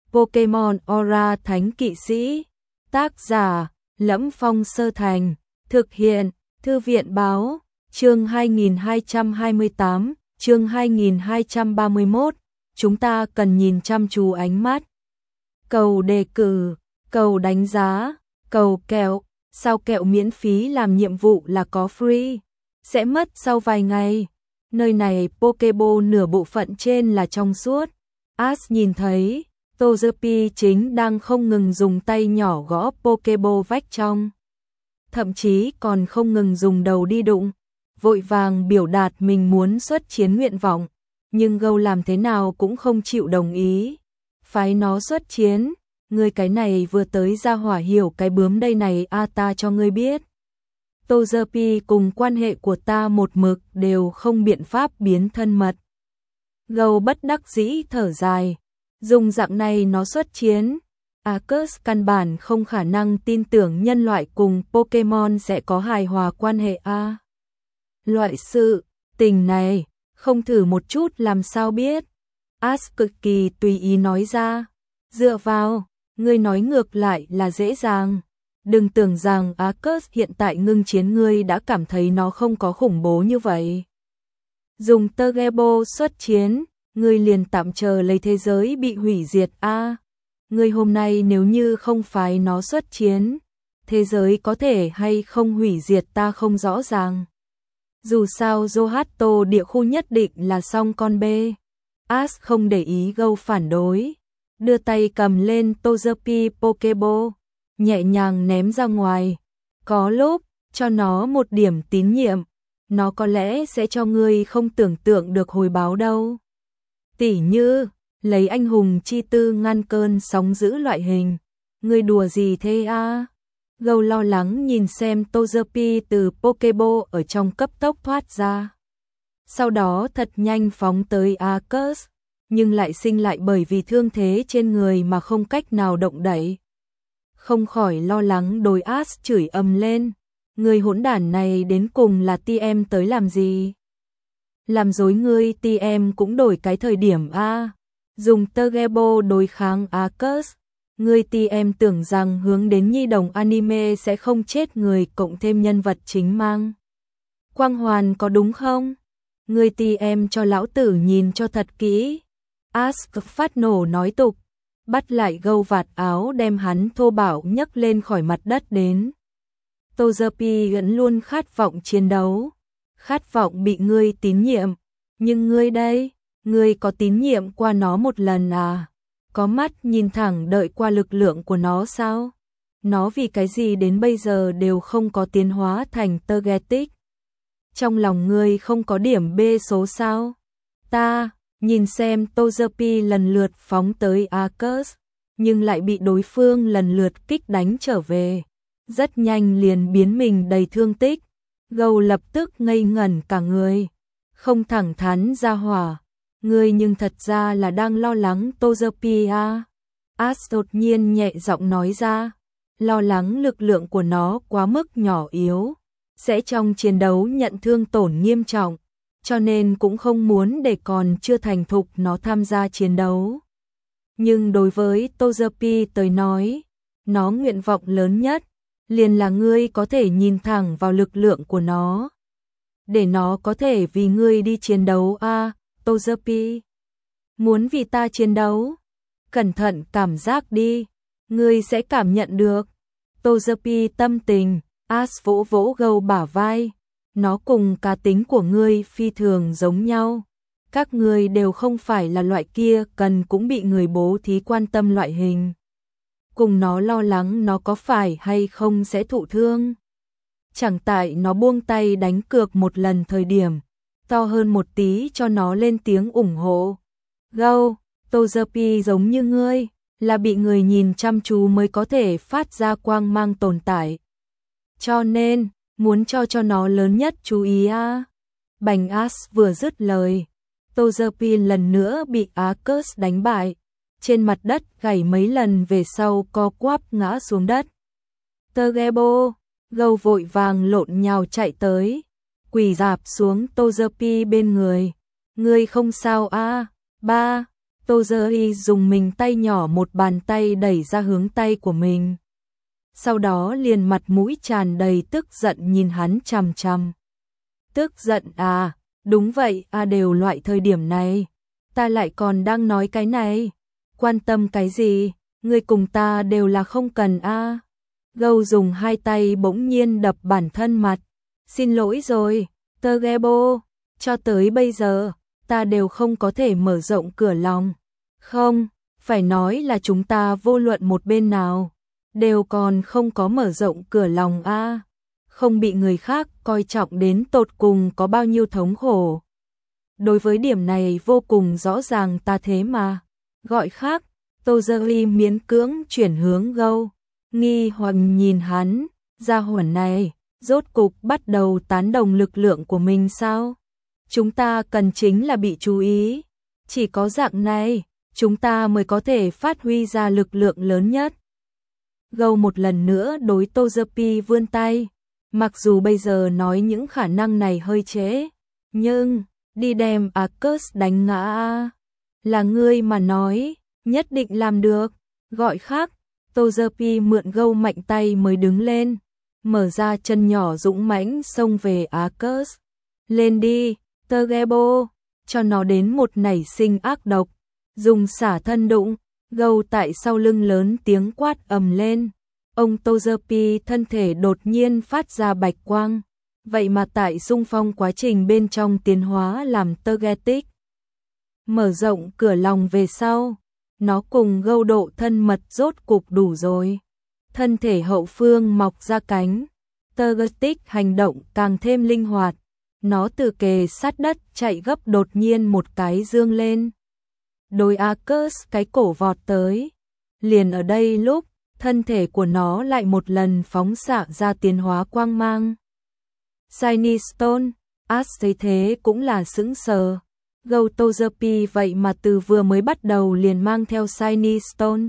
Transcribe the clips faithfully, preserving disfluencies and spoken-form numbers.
Pokemon Aura Thánh Kỵ Sĩ. Tác giả: Lẫm Phong Sơ Thành. Thực hiện: Thư viện báo. Chương hai nghìn hai trăm hai mươi tám, chương hai nghìn hai trăm ba mươi mốt. Chúng ta cần nhìn chăm chú ánh mắt. Cầu đề cử, cầu đánh giá, cầu kẹo. Sao kẹo miễn phí làm nhiệm vụ là có free? Sẽ mất sau vài ngày. Nơi này Pokeball nửa bộ phận trên là trong suốt. Ash nhìn thấy Togepi chính đang không ngừng dùng tay nhỏ gõ Pokeball vách trong. Thậm chí còn không ngừng dùng đầu đi đụng. Vội vàng biểu đạt mình muốn xuất chiến nguyện vọng. Nhưng Gâu làm thế nào cũng không chịu đồng ý. Phái nó xuất chiến. Ngươi cái này vừa tới ra hỏa hiểu cái bướm đây này a à, ta cho ngươi biết. Togepi cùng quan hệ của ta một mực đều không biện pháp biến thân mật. Gâu bất đắc dĩ thở dài. Dùng dạng này nó xuất chiến. Arceus căn bản không khả năng tin tưởng nhân loại cùng Pokemon sẽ có hài hòa quan hệ a. À. Loại sự tình này, không thử một chút làm sao biết. Ash cực kỳ tùy ý nói ra. Dựa vào, ngươi nói ngược lại là dễ dàng. Đừng tưởng rằng Arceus hiện tại ngưng chiến ngươi đã cảm thấy nó không có khủng bố như vậy. Dùng Pokeball xuất chiến, ngươi liền tạm chờ lấy thế giới bị hủy diệt a. À, ngươi hôm nay nếu như không phái nó xuất chiến, thế giới có thể hay không hủy diệt ta không rõ ràng. Dù sao Johto địa khu nhất định là xong con bê. Ash không để ý Gâu phản đối. Đưa tay cầm lên Togepi Pokeball, nhẹ nhàng ném ra ngoài. Có lúc, cho nó một điểm tín nhiệm, nó có lẽ sẽ cho ngươi không tưởng tượng được hồi báo đâu. Tỉ như, lấy anh hùng chi tư ngăn cơn sóng dữ loại hình. Ngươi đùa gì thế a? À? Gâu lo lắng nhìn xem Togepi từ Pokeball ở trong cấp tốc thoát ra. Sau đó thật nhanh phóng tới Arceus, nhưng lại sinh lại bởi vì thương thế trên người mà không cách nào động đậy. Không khỏi lo lắng đối Ash chửi ầm lên. Người hỗn đản này đến cùng là tê em tới làm gì? Làm dối ngươi tê em cũng đổi cái thời điểm a. À. Dùng Pokeball đối kháng Arceus. Ngươi tê em tưởng rằng hướng đến nhi đồng anime sẽ không chết người cộng thêm nhân vật chính mang quang hoàn có đúng không? Ngươi tê em cho lão tử nhìn cho thật kỹ. Ash phát nổ nói tục, bắt lại Gâu vạt áo đem hắn thô bạo nhấc lên khỏi mặt đất đến. Togepi vẫn luôn khát vọng chiến đấu, khát vọng bị ngươi tín nhiệm, nhưng ngươi đây, ngươi có tín nhiệm qua nó một lần à? Có mắt nhìn thẳng đợi qua lực lượng của nó sao? Nó vì cái gì đến bây giờ đều không có tiến hóa thành Togetic? Trong lòng ngươi không có điểm B số sao? Ta nhìn xem Togepi lần lượt phóng tới Arceus, nhưng lại bị đối phương lần lượt kích đánh trở về. Rất nhanh liền biến mình đầy thương tích. Gâu lập tức ngây ngẩn cả người. Không thẳng thắn ra hỏa. Ngươi nhưng thật ra là đang lo lắng Togepi à? Ash đột nhiên nhẹ giọng nói ra. Lo lắng lực lượng của nó quá mức nhỏ yếu, sẽ trong chiến đấu nhận thương tổn nghiêm trọng. Cho nên cũng không muốn để còn chưa thành thục nó tham gia chiến đấu. Nhưng đối với Togepi tới nói, nó nguyện vọng lớn nhất, liền là ngươi có thể nhìn thẳng vào lực lượng của nó. Để nó có thể vì ngươi đi chiến đấu a. À, Togepi. Muốn vì ta chiến đấu? Cẩn thận cảm giác đi, ngươi sẽ cảm nhận được. Togepi tâm tình, Ash vỗ vỗ Gâu bả vai. Nó cùng cá tính của ngươi phi thường giống nhau. Các ngươi đều không phải là loại kia cần cũng bị người bố thí quan tâm loại hình. Cùng nó lo lắng nó có phải hay không sẽ thụ thương. Chẳng tại nó buông tay đánh cược một lần thời điểm, to hơn một tí cho nó lên tiếng ủng hộ. Gâu, Togepi giống như ngươi, là bị người nhìn chăm chú mới có thể phát ra quang mang tồn tại. Cho nên, muốn cho cho nó lớn nhất chú ý a. À. Bành Ash vừa dứt lời, Togepi lần nữa bị Arceus đánh bại, trên mặt đất gảy mấy lần về sau co quắp ngã xuống đất. Pokeball, Gâu vội vàng lộn nhào chạy tới, quỳ rạp xuống Togepi bên người. Ngươi không sao a? À? Ba, Tozeri dùng mình tay nhỏ một bàn tay đẩy ra hướng tay của mình. Sau đó liền mặt mũi tràn đầy tức giận nhìn hắn chằm chằm. Tức giận à, đúng vậy à, đều loại thời điểm này. Ta lại còn đang nói cái này. Quan tâm cái gì, ngươi cùng ta đều là không cần a. À. Gâu dùng hai tay bỗng nhiên đập bản thân mặt. Xin lỗi rồi, Togebo, cho tới bây giờ, ta đều không có thể mở rộng cửa lòng. Không, phải nói là chúng ta vô luận một bên nào, đều còn không có mở rộng cửa lòng a. À. Không bị người khác coi trọng đến tột cùng có bao nhiêu thống khổ. Đối với điểm này vô cùng rõ ràng ta thế mà. Gọi khác, Tozeri miễn cưỡng chuyển hướng Gâu. Nghi hoặc nhìn hắn, gia hỏa này, rốt cục bắt đầu tán đồng lực lượng của mình sao? Chúng ta cần chính là bị chú ý. Chỉ có dạng này, chúng ta mới có thể phát huy ra lực lượng lớn nhất. Gâu một lần nữa đối Togepi vươn tay. Mặc dù bây giờ nói những khả năng này hơi trễ, nhưng đi đem Arceus đánh ngã a, là ngươi mà nói, nhất định làm được. Gọi khác, Togepi mượn Gâu mạnh tay mới đứng lên, mở ra chân nhỏ dũng mãnh xông về Arceus. Lên đi, Togebo, cho nó đến một nảy sinh ác độc. Dùng xả thân đụng, Gâu tại sau lưng lớn tiếng quát ầm lên. Ông Togepi thân thể đột nhiên phát ra bạch quang, vậy mà tại xung phong quá trình bên trong tiến hóa làm Togetic. Mở rộng cửa lòng về sau, nó cùng Gâu độ thân mật rốt cục đủ rồi. Thân thể hậu phương mọc ra cánh, Togetic hành động càng thêm linh hoạt, nó từ kề sát đất chạy gấp đột nhiên một cái dương lên. Đối Arceus cái cổ vọt tới, liền ở đây lúc thân thể của nó lại một lần phóng xạ ra tiến hóa quang mang. Shiny Stone, Ash thấy thế cũng là sững sờ. Gâu Togepi vậy mà từ vừa mới bắt đầu liền mang theo Shiny Stone.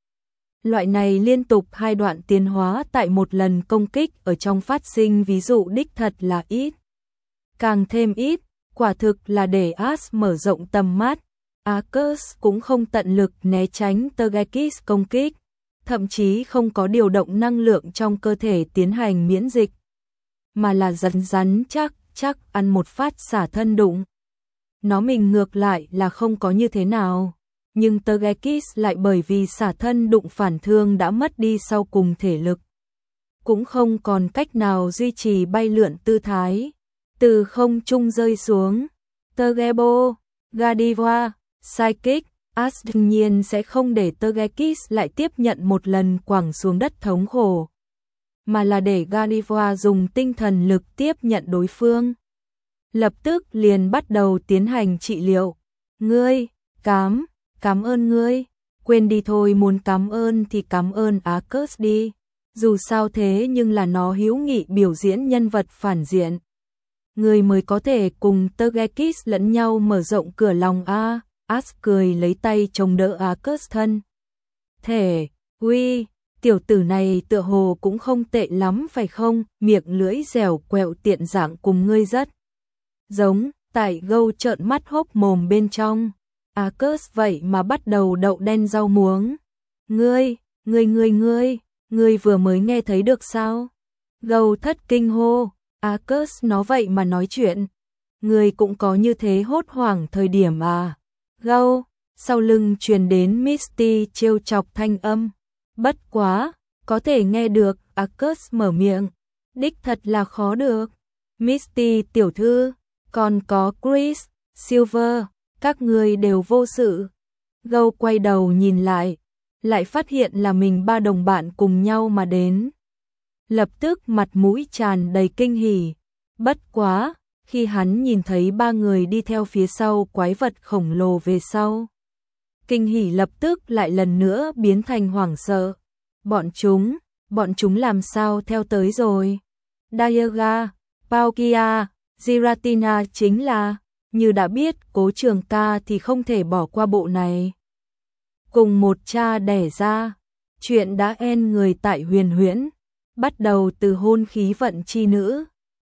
Loại này liên tục hai đoạn tiến hóa tại một lần công kích ở trong phát sinh ví dụ đích thật là ít. Càng thêm ít, quả thực là để Ash mở rộng tầm mắt. Arceus cũng không tận lực né tránh Togekiss công kích, thậm chí không có điều động năng lượng trong cơ thể tiến hành miễn dịch, mà là rắn rắn chắc chắc ăn một phát xả thân đụng. Nó mình ngược lại là không có như thế nào, nhưng Togekiss lại bởi vì xả thân đụng phản thương đã mất đi sau cùng thể lực, cũng không còn cách nào duy trì bay lượn tư thái, từ không trung rơi xuống. Togebo, Gardevoir, Psychic, Ash đương nhiên sẽ không để Togekiss lại tiếp nhận một lần quẳng xuống đất thống khổ, mà là để Gardevoir dùng tinh thần lực tiếp nhận đối phương. Lập tức liền bắt đầu tiến hành trị liệu. Ngươi, cám, cảm ơn ngươi, quên đi thôi, muốn cảm ơn thì cảm ơn Arceus đi. Dù sao thế nhưng là nó hữu nghị biểu diễn nhân vật phản diện. Ngươi mới có thể cùng Togekiss lẫn nhau mở rộng cửa lòng a. Ash cười lấy tay chống đỡ Arceus thân thể. Uy, tiểu tử này tựa hồ cũng không tệ lắm phải không? Miệng lưỡi dẻo quẹo tiện dạng cùng ngươi rất giống. Tại Gâu trợn mắt hốc mồm bên trong, Arceus vậy mà bắt đầu đậu đen rau muống. Ngươi, ngươi ngươi ngươi, ngươi vừa mới nghe thấy được sao? Gâu thất kinh hô. Arceus nó vậy mà nói chuyện. Ngươi cũng có như thế hốt hoảng thời điểm à? Gâu, sau lưng truyền đến Misty trêu chọc thanh âm. Bất quá, có thể nghe được. Arceus mở miệng. Đích thật là khó được. Misty tiểu thư, còn có Chris, Silver, các người đều vô sự. Gâu quay đầu nhìn lại, lại phát hiện là mình ba đồng bạn cùng nhau mà đến. Lập tức mặt mũi tràn đầy kinh hỉ. Bất quá, khi hắn nhìn thấy ba người đi theo phía sau quái vật khổng lồ về sau, kinh hỉ lập tức lại lần nữa biến thành hoảng sợ. Bọn chúng, bọn chúng làm sao theo tới rồi? Dialga, Palkia, Giratina chính là, như đã biết Cố Trường Ca thì không thể bỏ qua bộ này. Cùng một cha đẻ ra, chuyện đã en người tại Huyền Huyễn, bắt đầu từ hôn khí vận chi nữ.